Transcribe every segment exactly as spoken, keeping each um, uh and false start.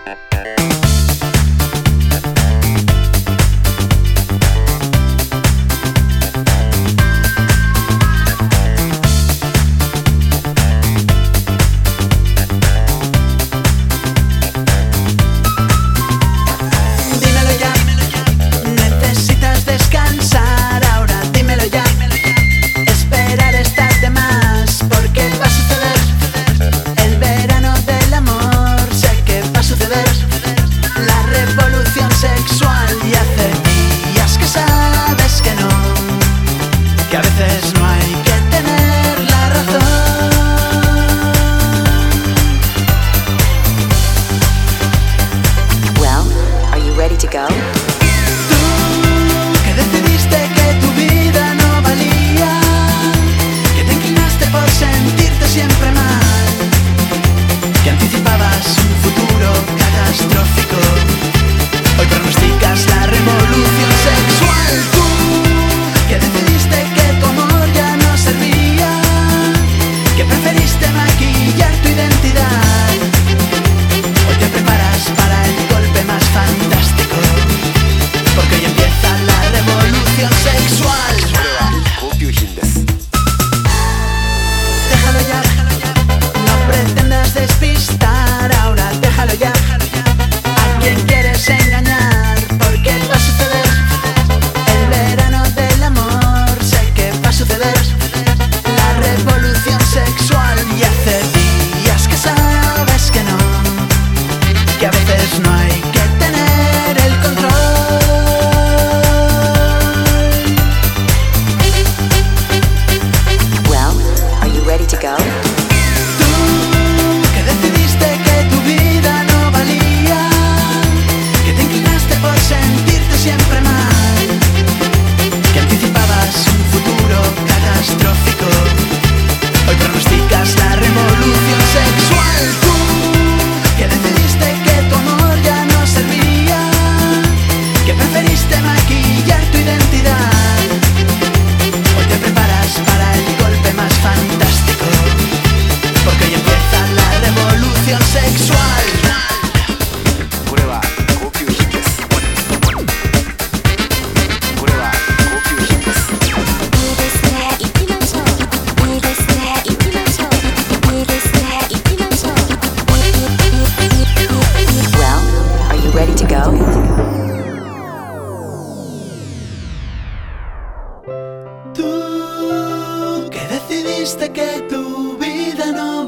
Dijiste que tu vida no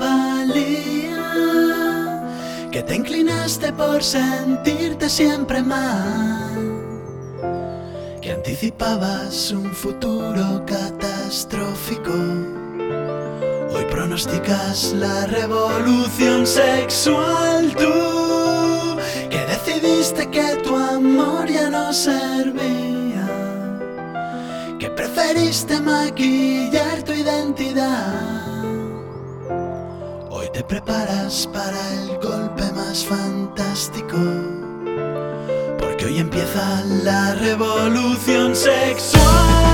valía, que te inclinaste por sentirte siempre mal, que anticipabas un futuro catastrófico. Hoy pronosticas la revolución sexual. Tú que decidiste que tu amor ya no servía, que preferiste maquillar tu identidad. Hoy te preparas para el golpe más fantástico, porque hoy empieza la revolución sexual.